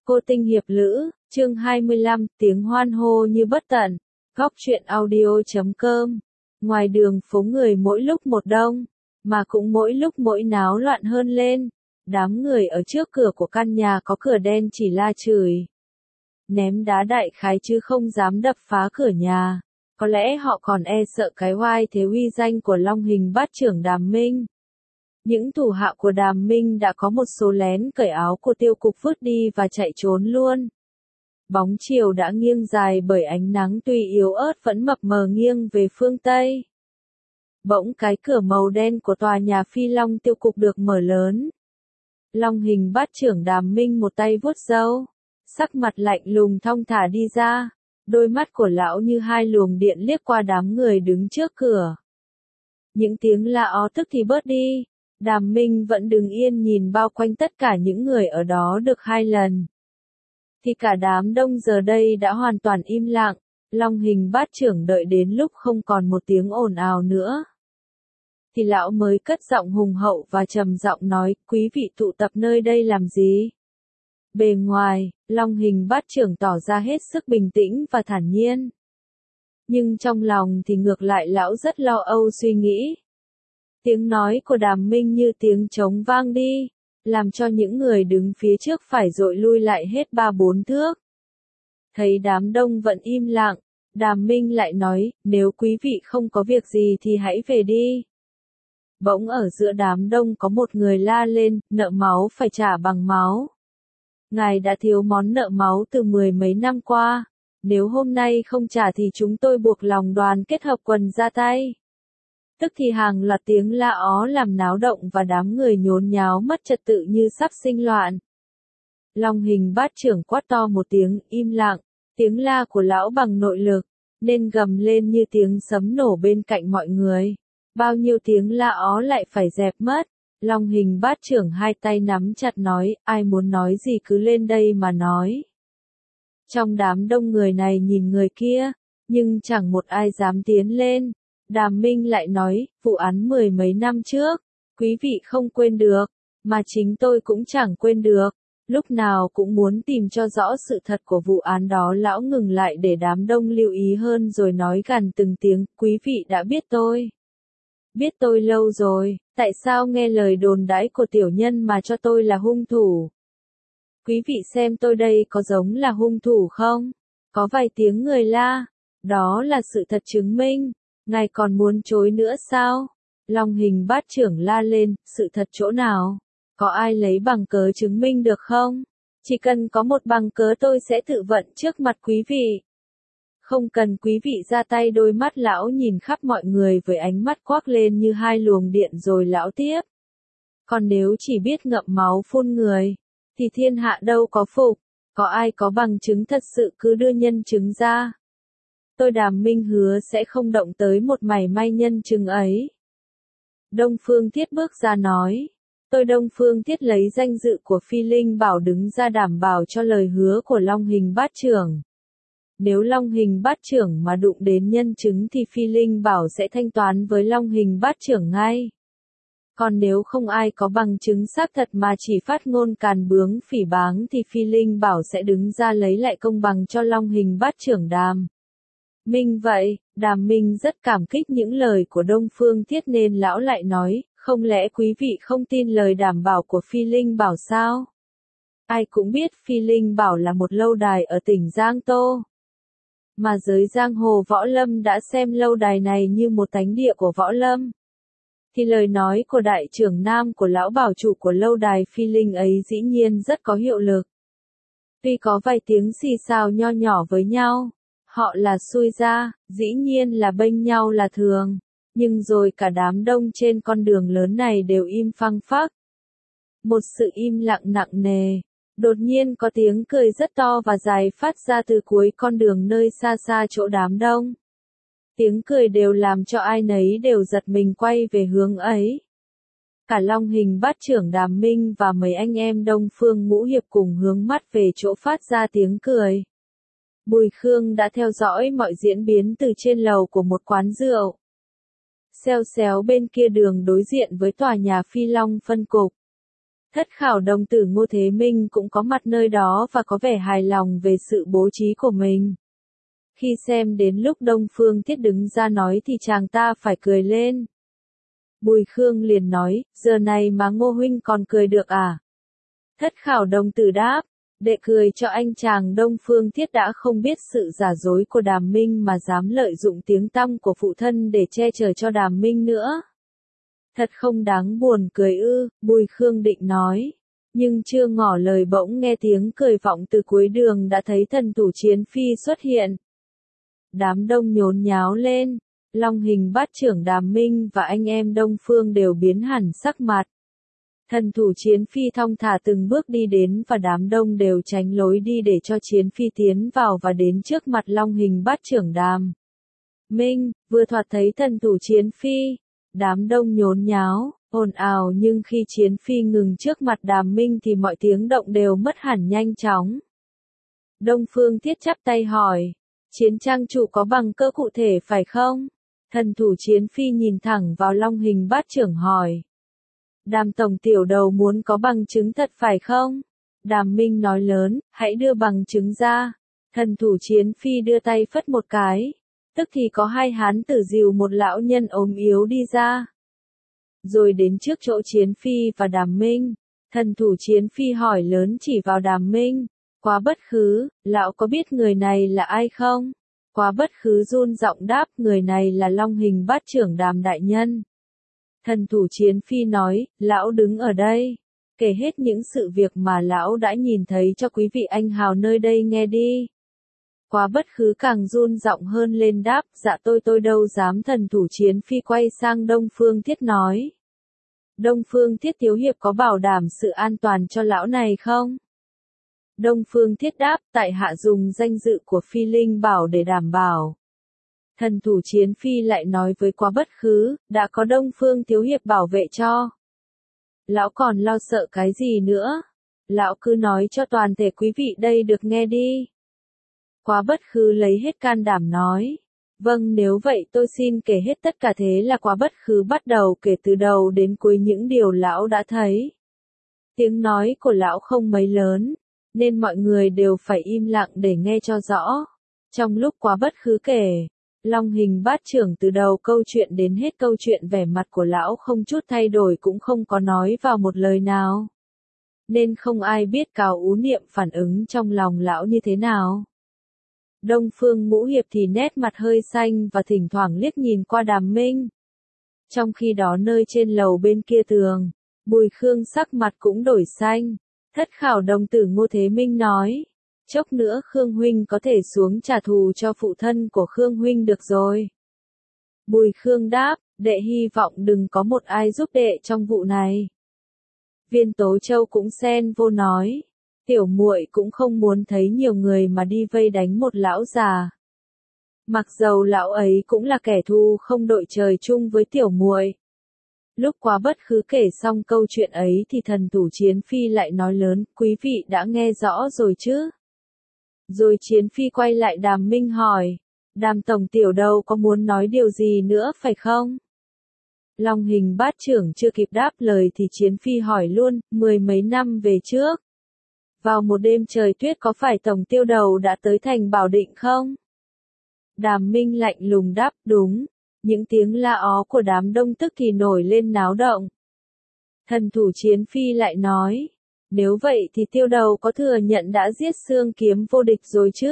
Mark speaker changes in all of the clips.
Speaker 1: Cô tinh hiệp lữ, chương 25, tiếng hoan hô như bất tận. Góc truyện audio.com. Ngoài đường phố người mỗi lúc một đông, mà cũng mỗi lúc mỗi náo loạn hơn lên. Đám người ở trước cửa của căn nhà có cửa đen chỉ la chửi, ném đá đại khái chứ không dám đập phá cửa nhà. Có lẽ họ còn e sợ cái oai thế uy danh của Long Hình Bát Trưởng Đàm Minh. Những thủ hạ của Đàm Minh đã có một số lén cởi áo của Tiêu Cục vứt đi và chạy trốn luôn. Bóng chiều đã nghiêng dài bởi ánh nắng tuy yếu ớt vẫn mập mờ nghiêng về phương Tây. Bỗng cái cửa màu đen của tòa nhà Phi Long Tiêu Cục được mở lớn. Long Hình Bát Trưởng Đàm Minh một tay vuốt râu, sắc mặt lạnh lùng thong thả đi ra. Đôi mắt của lão như hai luồng điện liếc qua đám người đứng trước cửa. Những tiếng la ó tức thì bớt đi. Đàm Minh vẫn đứng yên nhìn bao quanh tất cả những người ở đó được 2 lần. Thì cả đám đông giờ đây đã hoàn toàn im lặng. Long Hình Bát Trưởng đợi đến lúc không còn một tiếng ồn ào nữa, thì lão mới cất giọng hùng hậu và trầm giọng nói, quý vị tụ tập nơi đây làm gì? Bề ngoài, Long Hình Bát Trưởng tỏ ra hết sức bình tĩnh và thản nhiên. Nhưng trong lòng thì ngược lại lão rất lo âu suy nghĩ. Tiếng nói của Đàm Minh như tiếng trống vang đi, làm cho những người đứng phía trước phải dội lui lại hết 3-4 thước. Thấy đám đông vẫn im lặng, Đàm Minh lại nói, nếu quý vị không có việc gì thì hãy về đi. Bỗng ở giữa đám đông có một người la lên, nợ máu phải trả bằng máu. Ngài đã thiếu món nợ máu từ 10 mấy năm qua, nếu hôm nay không trả thì chúng tôi buộc lòng đoàn kết hợp quần ra tay. Tức thì hàng loạt tiếng la ó làm náo động và đám người nhốn nháo mất trật tự như sắp sinh loạn. Long Hình Bát Trưởng quát to một tiếng, im lặng, tiếng la của lão bằng nội lực, nên gầm lên như tiếng sấm nổ bên cạnh mọi người. Bao nhiêu tiếng la ó lại phải dẹp mất. Long Hình Bát Trưởng hai tay nắm chặt nói, ai muốn nói gì cứ lên đây mà nói. Trong đám đông người này nhìn người kia, nhưng chẳng một ai dám tiến lên. Đàm Minh lại nói, vụ án 10 mấy năm trước, quý vị không quên được, mà chính tôi cũng chẳng quên được. Lúc nào cũng muốn tìm cho rõ sự thật của vụ án đó. Lão ngừng lại để đám đông lưu ý hơn rồi nói gằn từng tiếng, quý vị đã biết tôi. Biết tôi lâu rồi, tại sao nghe lời đồn đãi của tiểu nhân mà cho tôi là hung thủ? Quý vị xem tôi đây có giống là hung thủ không? Có vài tiếng người la, đó là sự thật chứng minh. Ngài còn muốn chối nữa sao? Long Hình Bát Trưởng la lên, sự thật chỗ nào? Có ai lấy bằng cớ chứng minh được không? Chỉ cần có một bằng cớ tôi sẽ tự vận trước mặt quý vị. Không cần quý vị ra tay. Đôi mắt lão nhìn khắp mọi người với ánh mắt quắc lên như hai luồng điện rồi lão tiếp. Còn nếu chỉ biết ngậm máu phun người, thì thiên hạ đâu có phục. Có ai có bằng chứng thật sự cứ đưa nhân chứng ra. Tôi Đàm Minh hứa sẽ không động tới một mảy may nhân chứng ấy. Đông Phương Thiết bước ra nói. Tôi Đông Phương Thiết lấy danh dự của Phi Linh Bảo đứng ra đảm bảo cho lời hứa của Long Hình Bát Trưởng. Nếu Long Hình Bát Trưởng mà đụng đến nhân chứng thì Phi Linh Bảo sẽ thanh toán với Long Hình Bát Trưởng ngay. Còn nếu không ai có bằng chứng xác thật mà chỉ phát ngôn càn bướng phỉ báng thì Phi Linh Bảo sẽ đứng ra lấy lại công bằng cho Long Hình Bát Trưởng Đàm Minh. Vậy, Đàm Minh rất cảm kích những lời của Đông Phương Thiết nên lão lại nói, không lẽ quý vị không tin lời đảm bảo của Phi Linh Bảo sao? Ai cũng biết Phi Linh Bảo là một lâu đài ở tỉnh Giang Tô. Mà giới giang hồ võ lâm đã xem lâu đài này như một thánh địa của võ lâm. Thì lời nói của đại trưởng nam của lão bảo chủ của lâu đài Phi Linh ấy dĩ nhiên rất có hiệu lực. Tuy có vài tiếng xì xào nho nhỏ với nhau, họ là xui ra, dĩ nhiên là bênh nhau là thường. Nhưng rồi cả đám đông trên con đường lớn này đều im phăng phắc. Một sự im lặng nặng nề. Đột nhiên có tiếng cười rất to và dài phát ra từ cuối con đường nơi xa xa chỗ đám đông. Tiếng cười đều làm cho ai nấy đều giật mình quay về hướng ấy. Cả Long Hình Bát Trưởng Đàm Minh và mấy anh em Đông Phương Ngũ Hiệp cùng hướng mắt về chỗ phát ra tiếng cười. Bùi Khương đã theo dõi mọi diễn biến từ trên lầu của một quán rượu. Xèo xéo bên kia đường đối diện với tòa nhà Phi Long phân cục. Thất khảo đồng tử Ngô Thế Minh cũng có mặt nơi đó và có vẻ hài lòng về sự bố trí của mình. Khi xem đến lúc Đông Phương Thiết đứng ra nói thì chàng ta phải cười lên. Bùi Khương liền nói, giờ này mà Ngô huynh còn cười được à? Thất khảo đồng tử đáp, để cười cho anh chàng. Đông Phương Thiết đã không biết sự giả dối của Đàm Minh mà dám lợi dụng tiếng tăm của phụ thân để che chở cho Đàm Minh nữa. Thật không đáng buồn cười ư, Bùi Khương định nói. Nhưng chưa ngỏ lời bỗng nghe tiếng cười vọng từ cuối đường đã thấy thần thủ Chiến Phi xuất hiện. Đám đông nhốn nháo lên, Long Hình Bát Trưởng Đàm Minh và anh em Đông Phương đều biến hẳn sắc mặt. Thần thủ Chiến Phi thong thả từng bước đi đến và đám đông đều tránh lối đi để cho Chiến Phi tiến vào và đến trước mặt Long Hình Bát Trưởng Đàm Minh. Vừa thoạt thấy thần thủ Chiến Phi, đám đông nhốn nháo, ồn ào, nhưng khi Chiến Phi ngừng trước mặt Đàm Minh thì mọi tiếng động đều mất hẳn nhanh chóng. Đông Phương Thiết chắp tay hỏi, Chiến trang chủ có bằng cỡ cụ thể phải không? Thần thủ Chiến Phi nhìn thẳng vào Long Hình Bát Trưởng hỏi. Đàm tổng tiểu đầu muốn có bằng chứng thật phải không? Đàm Minh nói lớn, hãy đưa bằng chứng ra. Thần thủ Chiến Phi đưa tay phất một cái. Tức thì có hai hán tử dìu một lão nhân ốm yếu đi ra. Rồi đến trước chỗ Chiến Phi và Đàm Minh. Thần thủ Chiến Phi hỏi lớn chỉ vào Đàm Minh. Quá Bất Khứ, lão có biết người này là ai không? Quá Bất Khứ run giọng đáp, người này là Long Hình Bát Trưởng Đàm đại nhân. Thần thủ Chiến Phi nói, lão đứng ở đây, kể hết những sự việc mà lão đã nhìn thấy cho quý vị anh hào nơi đây nghe đi. Quá Bất Khứ càng run giọng hơn lên đáp, dạ tôi đâu dám. Thần thủ Chiến Phi quay sang Đông Phương Thiết nói. Đông Phương Thiết thiếu hiệp có bảo đảm sự an toàn cho lão này không? Đông Phương Thiết đáp, tại hạ dùng danh dự của Phi Linh Bảo để đảm bảo. Thần thủ Chiến Phi lại nói với Quá Bất Khứ, đã có Đông Phương thiếu hiệp bảo vệ cho. Lão còn lo sợ cái gì nữa? Lão cứ nói cho toàn thể quý vị đây được nghe đi. Quá Bất Khứ lấy hết can đảm nói. Vâng, nếu vậy tôi xin kể hết tất cả. Thế là Quá Bất Khứ bắt đầu kể từ đầu đến cuối những điều lão đã thấy. Tiếng nói của lão không mấy lớn, nên mọi người đều phải im lặng để nghe cho rõ. Trong lúc Quá Bất Khứ kể, Long Hình Bát Trưởng từ đầu câu chuyện đến hết câu chuyện vẻ mặt của lão không chút thay đổi, cũng không có nói vào một lời nào. Nên không ai biết Cào Ú Niệm phản ứng trong lòng lão như thế nào. Đông Phương Ngũ Hiệp thì nét mặt hơi xanh và thỉnh thoảng liếc nhìn qua Đàm Minh. Trong khi đó nơi trên lầu bên kia tường, Bùi Khương sắc mặt cũng đổi xanh. Thất khảo đồng tử Ngô Thế Minh nói. Chốc nữa Khương huynh có thể xuống trả thù cho phụ thân của Khương huynh được rồi. Bùi Khương đáp, đệ hy vọng đừng có một ai giúp đệ trong vụ này. Viên Tố Châu cũng xen vô nói, tiểu muội cũng không muốn thấy nhiều người mà đi vây đánh một lão già. Mặc dầu lão ấy cũng là kẻ thù không đội trời chung với tiểu muội. Lúc Quá Bất Khứ kể xong câu chuyện ấy thì thần thủ Chiến Phi lại nói lớn, quý vị đã nghe rõ rồi chứ? Rồi Chiến Phi quay lại Đàm Minh hỏi, Đàm tổng tiểu đầu có muốn nói điều gì nữa phải không? Long Hình Bát Trưởng chưa kịp đáp lời thì Chiến Phi hỏi luôn, 10 mấy năm về trước. Vào một đêm trời tuyết có phải tổng tiêu đầu đã tới thành Bảo Định không? Đàm Minh lạnh lùng đáp, đúng. Những tiếng la ó của đám đông tức thì nổi lên náo động. Thần thủ Chiến Phi lại nói, nếu vậy thì tiêu đầu có thừa nhận đã giết Xương Kiếm vô địch rồi chứ?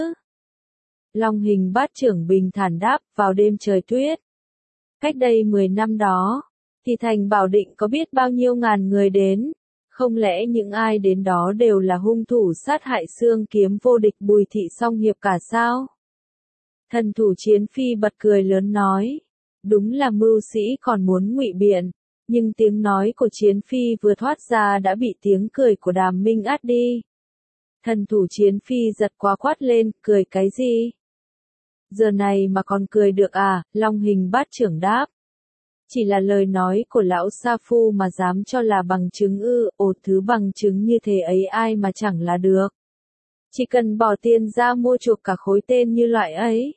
Speaker 1: Long Hình Bát Trưởng bình thản đáp, vào đêm trời tuyết. Cách đây 10 năm đó, thì thành Bảo Định có biết bao nhiêu ngàn người đến, không lẽ những ai đến đó đều là hung thủ sát hại Xương Kiếm vô địch Bùi Thị Song Hiệp cả sao? Thần thủ Chiến Phi bật cười lớn nói, đúng là mưu sĩ còn muốn ngụy biện, nhưng tiếng nói của Chiến Phi vừa thoát ra đã bị tiếng cười của Đàm Minh át đi. Thần thủ Chiến Phi giật quá quát lên, cười cái gì? Giờ này mà còn cười được à? Long Hình Bát Trưởng đáp. Chỉ là lời nói của lão Sa Phu mà dám cho là bằng chứng ư? Thứ bằng chứng như thế ấy ai mà chẳng là được. Chỉ cần bỏ tiền ra mua chuộc cả khối tên như loại ấy.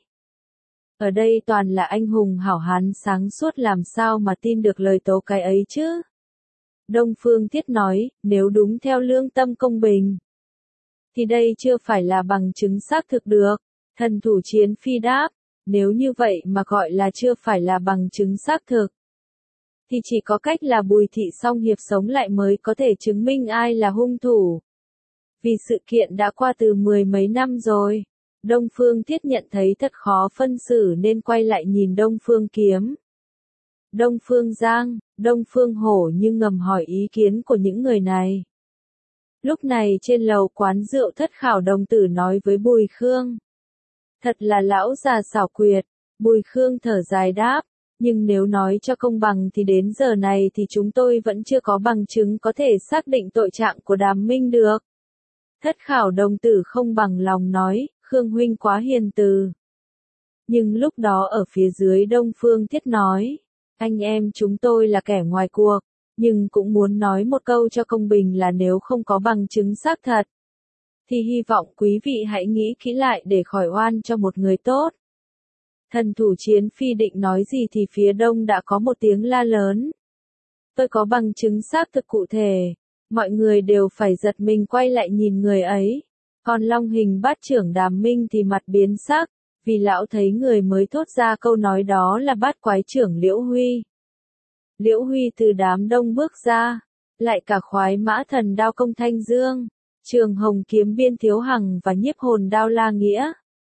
Speaker 1: Ở đây toàn là anh hùng hảo hán sáng suốt, làm sao mà tin được lời tố cái ấy chứ? Đông Phương Thiết nói, nếu đúng theo lương tâm công bình, thì đây chưa phải là bằng chứng xác thực được. Thần thủ Chiến Phi đáp, nếu như vậy mà gọi là chưa phải là bằng chứng xác thực, thì chỉ có cách là Bùi Thị Song Hiệp sống lại mới có thể chứng minh ai là hung thủ. Vì sự kiện đã qua từ 10 mấy năm rồi, Đông Phương Thiết nhận thấy thật khó phân xử nên quay lại nhìn Đông Phương Kiếm, Đông Phương Giang, Đông Phương Hổ như ngầm hỏi ý kiến của những người này. Lúc này trên lầu quán rượu Thất Khảo đồng tử nói với Bùi Khương. Thật là lão già xảo quyệt, Bùi Khương thở dài đáp, nhưng nếu nói cho công bằng thì đến giờ này thì chúng tôi vẫn chưa có bằng chứng có thể xác định tội trạng của Đàm Minh được. Thất Khảo đồng tử không bằng lòng nói, Khương huynh quá hiền từ. Nhưng lúc đó ở phía dưới Đông Phương Thiết nói, anh em chúng tôi là kẻ ngoài cuộc, nhưng cũng muốn nói một câu cho công bình là nếu không có bằng chứng xác thật, thì hy vọng quý vị hãy nghĩ kỹ lại để khỏi oan cho một người tốt. Thần thủ Chiến Phi định nói gì thì phía đông đã có một tiếng la lớn. Tôi có bằng chứng xác thực cụ thể. Mọi người đều phải giật mình quay lại nhìn người ấy. Còn Long Hình Bát trưởng Đàm Minh thì mặt biến sắc, vì lão thấy người mới thốt ra câu nói đó là Bát Quái trưởng Liễu Huy. Liễu Huy từ đám đông bước ra, lại cả khoái mã thần đao Công Thanh Dương, Trường Hồng kiếm Biên Thiếu Hằng và nhiếp hồn đao La Nghĩa.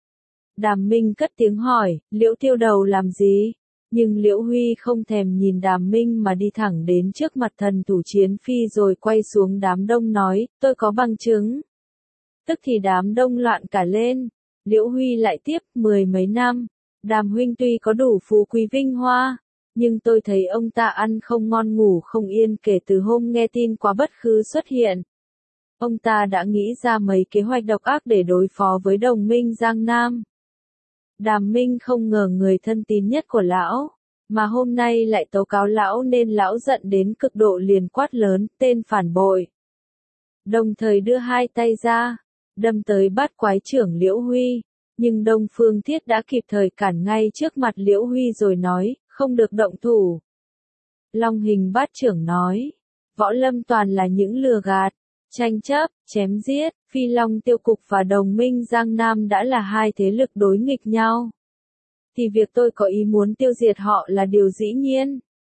Speaker 1: Đàm Minh cất tiếng hỏi, Liễu Tiêu Đầu làm gì? Nhưng Liễu Huy không thèm nhìn Đàm Minh mà đi thẳng đến trước mặt thần thủ Chiến Phi rồi quay xuống đám đông nói, tôi có bằng chứng. Tức thì đám đông loạn cả lên. Liễu Huy lại tiếp, 10 mấy năm, Đàm huynh tuy có đủ phú quý vinh hoa, nhưng tôi thấy ông ta ăn không ngon ngủ không yên kể từ hôm nghe tin Quá Bất Khứ xuất hiện. Ông ta đã nghĩ ra mấy kế hoạch độc ác để đối phó với đồng minh Giang Nam. Đàm Minh không ngờ người thân tín nhất của lão, mà hôm nay lại tố cáo lão nên lão giận đến cực độ liền quát lớn, tên phản bội. Đồng thời đưa hai tay ra, đâm tới Bát Quái trưởng Liễu Huy, nhưng Đông Phương Thiết đã kịp thời cản ngay trước mặt Liễu Huy rồi nói, không được động thủ. Long Hình Bát trưởng nói, Võ Lâm toàn là những lừa gạt, tranh chấp, chém giết, Phi Long Tiêu Cục và đồng minh Giang Nam đã là hai thế lực đối nghịch nhau. Thì việc tôi có ý muốn tiêu diệt họ là điều dĩ nhiên.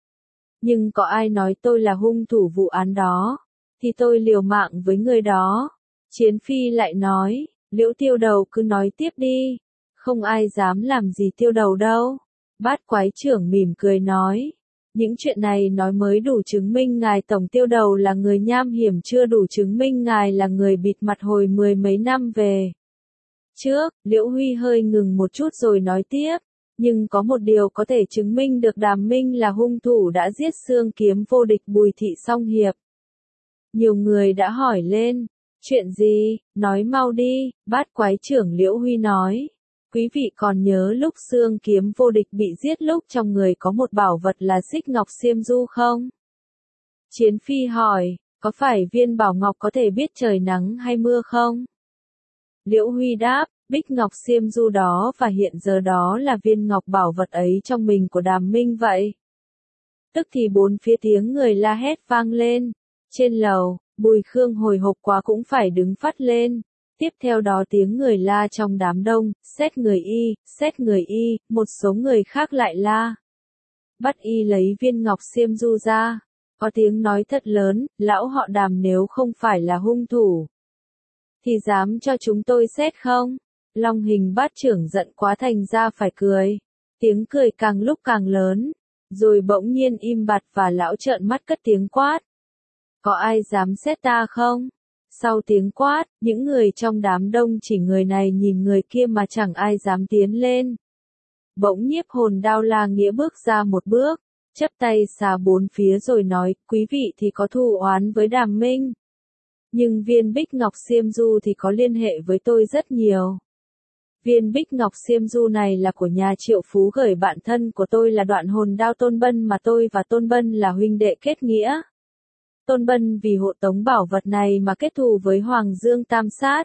Speaker 1: Nhưng có ai nói tôi là hung thủ vụ án đó, thì tôi liều mạng với người đó. Chiến Phi lại nói, Liễu Tiêu Đầu cứ nói tiếp đi, không ai dám làm gì Tiêu Đầu đâu. Bát Quái trưởng mỉm cười nói, những chuyện này nói mới đủ chứng minh ngài Tổng Tiêu Đầu là người nham hiểm, chưa đủ chứng minh ngài là người bịt mặt hồi 10 mấy năm về trước. Liễu Huy hơi ngừng một chút rồi nói tiếp, nhưng có một điều có thể chứng minh được Đàm Minh là hung thủ đã giết xương kiếm vô địch Bùi Thị Song Hiệp. Nhiều người đã hỏi lên, chuyện gì, nói mau đi. Bát Quái trưởng Liễu Huy nói, quý vị còn nhớ lúc xương kiếm vô địch bị giết lúc trong người có một bảo vật là xích ngọc xiêm du không? Chiến Phi hỏi, có phải viên bảo ngọc có thể biết trời nắng hay mưa không? Liễu Huy đáp, bích ngọc xiêm du đó và hiện giờ đó là viên ngọc bảo vật ấy trong mình của Đàm Minh vậy. Tức thì bốn phía tiếng người la hét vang lên. Trên lầu, Bùi Khương hồi hộp quá cũng phải đứng phắt lên. Tiếp theo đó tiếng người la trong đám đông, xét người y, xét người y, một số người khác lại la. Bắt y lấy viên ngọc xiêm du ra. Có tiếng nói thật lớn, lão họ Đàm nếu không phải là hung thủ, thì dám cho chúng tôi xét không? Long Hình Bát trưởng giận quá thành ra phải cười. Tiếng cười càng lúc càng lớn, rồi bỗng nhiên im bặt và lão trợn mắt cất tiếng quát. Có ai dám xét ta không? Sau tiếng quát, những người trong đám đông chỉ người này nhìn người kia mà chẳng ai dám tiến lên. Bỗng nhiếp hồn đao La Nghĩa bước ra một bước, chắp tay xà bốn phía rồi nói, quý vị thì có thù oán với Đàm Minh. Nhưng viên bích ngọc xiêm du thì có liên hệ với tôi rất nhiều. Viên bích ngọc xiêm du này là của nhà Triệu Phú gửi bạn thân của tôi là Đoạn Hồn Đao Tôn Bân mà tôi và Tôn Bân là huynh đệ kết nghĩa. Tôn Bân vì hộ tống bảo vật này mà kết thù với Hoàng Dương Tam Sát.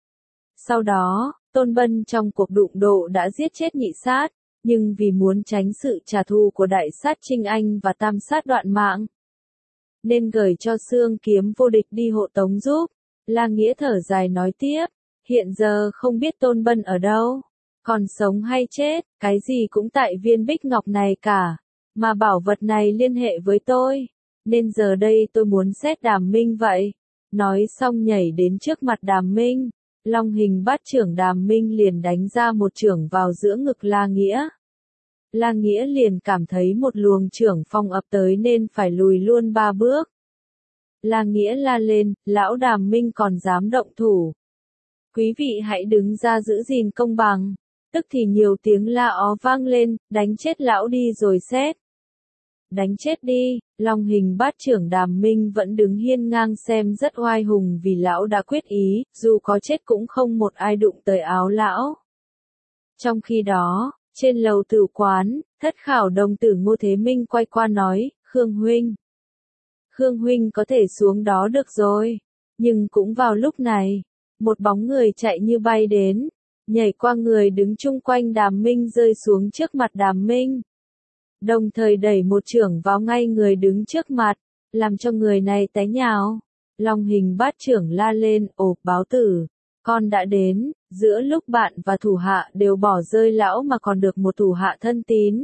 Speaker 1: Sau đó, Tôn Bân trong cuộc đụng độ đã giết chết Nhị Sát, nhưng vì muốn tránh sự trả thù của Đại Sát Trinh Anh và Tam Sát đoạn mạng, nên gửi cho Xương Kiếm vô địch đi hộ tống giúp. La Nghĩa thở dài nói tiếp, hiện giờ không biết Tôn Bân ở đâu, còn sống hay chết, cái gì cũng tại viên bích ngọc này cả, mà bảo vật này liên hệ với tôi, nên giờ đây tôi muốn xét Đàm Minh vậy. Nói xong nhảy đến trước mặt Đàm Minh, long hình bát chưởng Đàm Minh liền đánh ra một chưởng vào giữa ngực La Nghĩa. La Nghĩa liền cảm thấy một luồng chưởng phong ập tới nên phải lùi luôn 3 bước. La Nghĩa la lên, lão Đàm Minh còn dám động thủ. Quý vị hãy đứng ra giữ gìn công bằng. Tức thì nhiều tiếng la ó vang lên, đánh chết lão đi rồi xét. Đánh chết đi, long hình bát chưởng Đàm Minh vẫn đứng hiên ngang xem rất oai hùng vì lão đã quyết ý, dù có chết cũng không một ai đụng tới áo lão. Trong khi đó, trên lầu tử quán, thất khảo đồng tử Ngô Thế Minh quay qua nói, Khương Huynh có thể xuống đó được rồi. Nhưng cũng vào lúc này, một bóng người chạy như bay đến, nhảy qua người đứng chung quanh Đàm Minh rơi xuống trước mặt Đàm Minh. Đồng thời đẩy một chưởng vào ngay người đứng trước mặt, làm cho người này té nhào. Long hình bát chưởng la lên, ồ, báo tử, con đã đến, giữa lúc bạn và thủ hạ đều bỏ rơi lão mà còn được một thủ hạ thân tín.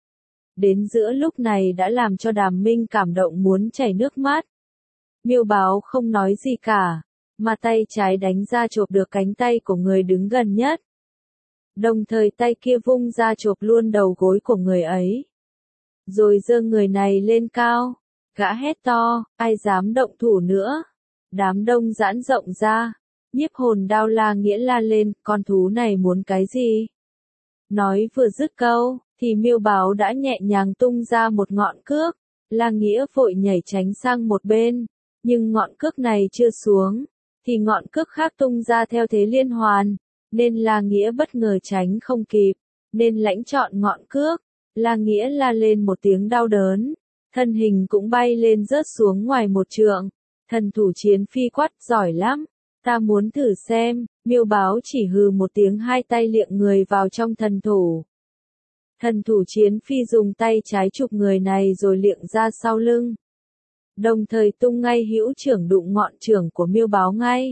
Speaker 1: Đến giữa lúc này đã làm cho Đàm Minh cảm động muốn chảy nước mắt. Miêu Báo không nói gì cả, mà tay trái đánh ra chộp được cánh tay của người đứng gần nhất. Đồng thời tay kia vung ra chộp luôn đầu gối của người ấy. Rồi giơ người này lên cao, gã hét to, ai dám động thủ nữa. Đám đông giãn rộng ra, nhiếp hồn đao La Nghĩa la lên, con thú này muốn cái gì? Nói vừa dứt câu, thì Miêu Báo đã nhẹ nhàng tung ra một ngọn cước. La Nghĩa vội nhảy tránh sang một bên, nhưng ngọn cước này chưa xuống, thì ngọn cước khác tung ra theo thế liên hoàn, nên La Nghĩa bất ngờ tránh không kịp, nên lãnh chọn ngọn cước. La Nghĩa la lên một tiếng đau đớn, thân hình cũng bay lên rớt xuống ngoài một trượng. Thần thủ Chiến Phi quát, giỏi lắm, ta muốn thử xem. Miêu Báo chỉ hừ một tiếng, hai tay liệng người vào trong thần thủ. Thần thủ Chiến Phi dùng tay trái chụp người này rồi liệng ra sau lưng. Đồng thời tung ngay hữu chưởng đụng ngọn chưởng của Miêu Báo ngay.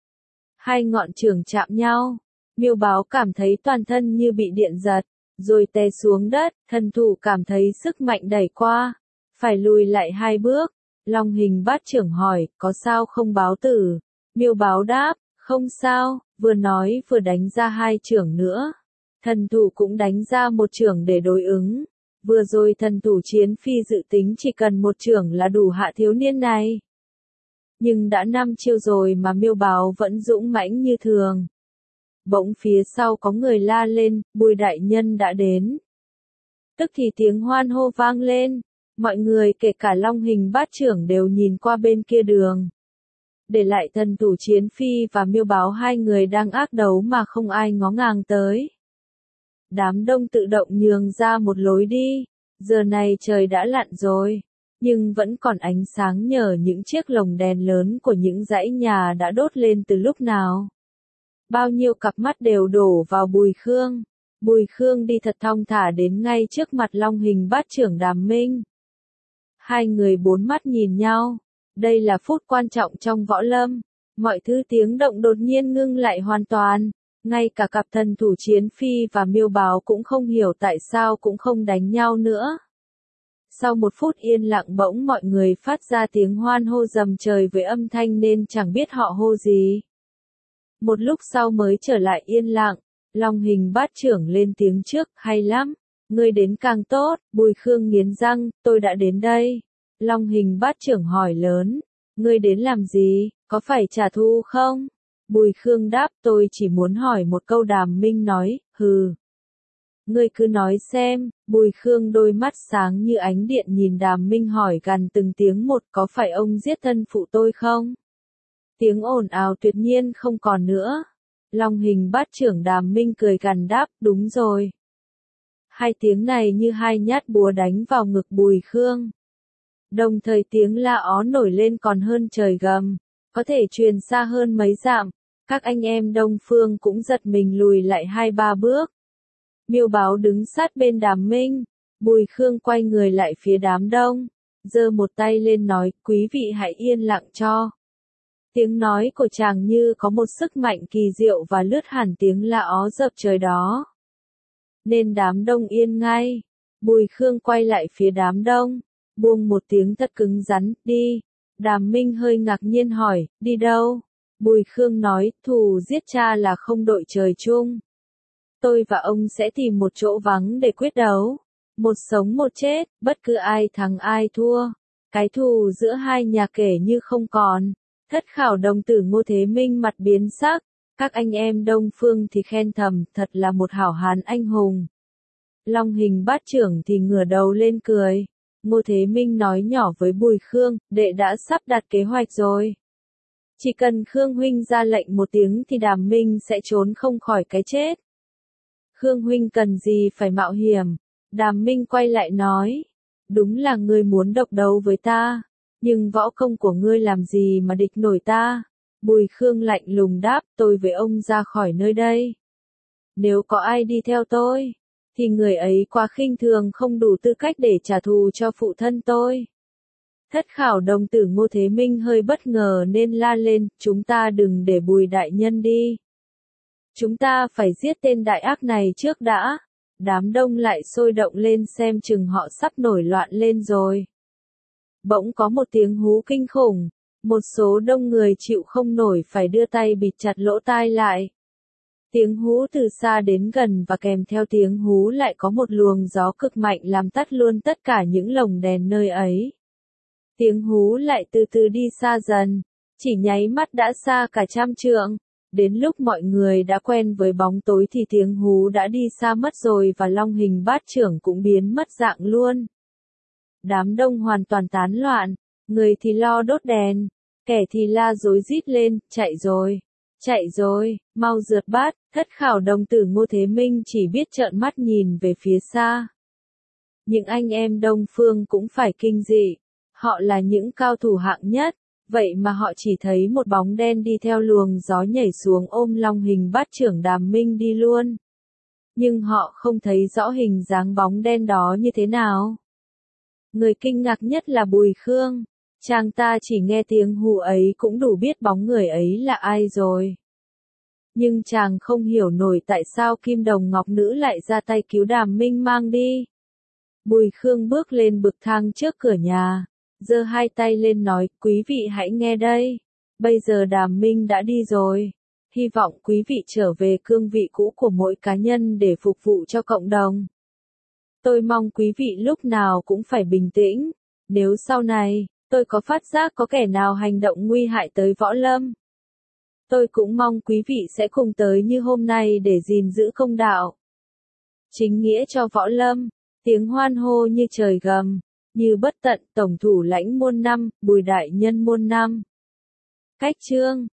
Speaker 1: Hai ngọn chưởng chạm nhau, Miêu Báo cảm thấy toàn thân như bị điện giật, rồi té xuống đất, thần thủ cảm thấy sức mạnh đẩy qua, phải lùi lại 2 bước. Long hình bát chưởng hỏi, có sao không Báo tử? Miêu Báo đáp, không sao, vừa nói vừa đánh ra 2 chưởng nữa. Thần thủ cũng đánh ra một chưởng để đối ứng. Vừa rồi thần thủ Chiến Phi dự tính chỉ cần một chưởng là đủ hạ thiếu niên này. Nhưng đã 5 chiêu rồi mà Miêu Báo vẫn dũng mãnh như thường. Bỗng phía sau có người la lên, Bùi đại nhân đã đến. Tức thì tiếng hoan hô vang lên, mọi người kể cả long hình bát chưởng đều nhìn qua bên kia đường. Để lại thần thủ Chiến Phi và Miêu Báo, hai người đang ác đấu mà không ai ngó ngàng tới. Đám đông tự động nhường ra một lối đi, giờ này trời đã lặn rồi, nhưng vẫn còn ánh sáng nhờ những chiếc lồng đèn lớn của những dãy nhà đã đốt lên từ lúc nào. Bao nhiêu cặp mắt đều đổ vào Bùi Khương. Bùi Khương đi thật thong thả đến ngay trước mặt long hình bát chưởng Đàm Minh. Hai người bốn mắt nhìn nhau. Đây là phút quan trọng trong võ lâm. Mọi thứ tiếng động đột nhiên ngưng lại hoàn toàn. Ngay cả cặp thần thủ Chiến Phi và Miêu Báo cũng không hiểu tại sao cũng không đánh nhau nữa. Sau một phút yên lặng bỗng mọi người phát ra tiếng hoan hô rầm trời với âm thanh nên chẳng biết họ hô gì. Một lúc sau mới trở lại yên lặng, long hình bát chưởng lên tiếng trước, hay lắm, ngươi đến càng tốt. Bùi Khương nghiến răng, tôi đã đến đây. Long hình bát chưởng hỏi lớn, ngươi đến làm gì, có phải trả thù không? Bùi Khương đáp, tôi chỉ muốn hỏi một câu. Đàm Minh nói, hừ. Ngươi cứ nói xem. Bùi Khương đôi mắt sáng như ánh điện nhìn Đàm Minh hỏi gằn từng tiếng một, có phải ông giết thân phụ tôi không? Tiếng ồn ào tuyệt nhiên không còn nữa. Long hình bát chưởng Đàm Minh cười gằn đáp, đúng rồi. Hai tiếng này như hai nhát búa đánh vào ngực Bùi Khương. Đồng thời tiếng la ó nổi lên còn hơn trời gầm, có thể truyền xa hơn mấy dặm. Các anh em Đông Phương cũng giật mình lùi lại 2-3 bước. Miêu Báo đứng sát bên Đàm Minh. Bùi Khương quay người lại phía đám đông. giơ một tay lên nói, quý vị hãy yên lặng cho. Tiếng nói của chàng như có một sức mạnh kỳ diệu và lướt hẳn tiếng la ó dập trời đó. Nên đám đông yên ngay. Bùi Khương quay lại phía đám đông, buông một tiếng thật cứng rắn, đi. Đàm Minh hơi ngạc nhiên hỏi, đi đâu? Bùi Khương nói, thù giết cha là không đội trời chung. Tôi và ông sẽ tìm một chỗ vắng để quyết đấu. Một sống một chết, bất cứ ai thắng ai thua. Cái thù giữa hai nhà kể như không còn. Thất khảo đồng tử Ngô Thế Minh mặt biến sắc. Các anh em Đông Phương thì khen thầm, thật là một hảo hán anh hùng. Long Hình Bát Trưởng thì ngửa đầu lên cười. Ngô Thế Minh nói nhỏ với Bùi Khương, đệ đã sắp đặt kế hoạch rồi. Chỉ cần Khương huynh ra lệnh một tiếng thì Đàm Minh sẽ trốn không khỏi cái chết. Khương huynh cần gì phải mạo hiểm? Đàm Minh quay lại nói, đúng là ngươi muốn độc đấu với ta, nhưng võ công của ngươi làm gì mà địch nổi ta? Bùi Khương lạnh lùng đáp, tôi với ông ra khỏi nơi đây. Nếu có ai đi theo tôi, thì người ấy quá khinh thường không đủ tư cách để trả thù cho phụ thân tôi. Thất khảo đồng tử Ngô Thế Minh hơi bất ngờ nên la lên, chúng ta đừng để Bùi đại nhân đi. Chúng ta phải giết tên đại ác này trước đã. Đám đông lại sôi động lên xem chừng họ sắp nổi loạn lên rồi. Bỗng có một tiếng hú kinh khủng. Một số đông người chịu không nổi phải đưa tay bịt chặt lỗ tai lại. Tiếng hú từ xa đến gần và kèm theo tiếng hú lại có một luồng gió cực mạnh làm tắt luôn tất cả những lồng đèn nơi ấy. Tiếng hú lại từ từ đi xa dần, chỉ nháy mắt đã xa cả trăm trượng. Đến lúc mọi người đã quen với bóng tối thì tiếng hú đã đi xa mất rồi và Long Hình Bát Trưởng cũng biến mất dạng luôn. Đám đông hoàn toàn tán loạn, người thì lo đốt đèn, kẻ thì la rối rít lên, chạy rồi, mau rượt bát. Thất khảo đồng tử Ngô Thế Minh chỉ biết trợn mắt nhìn về phía xa. Những anh em Đông Phương cũng phải kinh dị, họ là những cao thủ hạng nhất. Vậy mà họ chỉ thấy một bóng đen đi theo luồng gió nhảy xuống ôm Long Hình Bát Trưởng Đàm Minh đi luôn. Nhưng họ không thấy rõ hình dáng bóng đen đó như thế nào. Người kinh ngạc nhất là Bùi Khương. Chàng ta chỉ nghe tiếng hú ấy cũng đủ biết bóng người ấy là ai rồi. Nhưng chàng không hiểu nổi tại sao Kim Đồng Ngọc Nữ lại ra tay cứu Đàm Minh mang đi. Bùi Khương bước lên bậc thang trước cửa nhà, giơ hai tay lên nói, quý vị hãy nghe đây. Bây giờ Đàm Minh đã đi rồi. Hy vọng quý vị trở về cương vị cũ của mỗi cá nhân để phục vụ cho cộng đồng. Tôi mong quý vị lúc nào cũng phải bình tĩnh. Nếu sau này, tôi có phát giác có kẻ nào hành động nguy hại tới võ lâm, tôi cũng mong quý vị sẽ cùng tới như hôm nay để gìn giữ công đạo. Chính nghĩa cho võ lâm, tiếng hoan hô như trời gầm, như bất tận, tổng thủ lãnh muôn năm, Bùi đại nhân muôn năm. Cách chương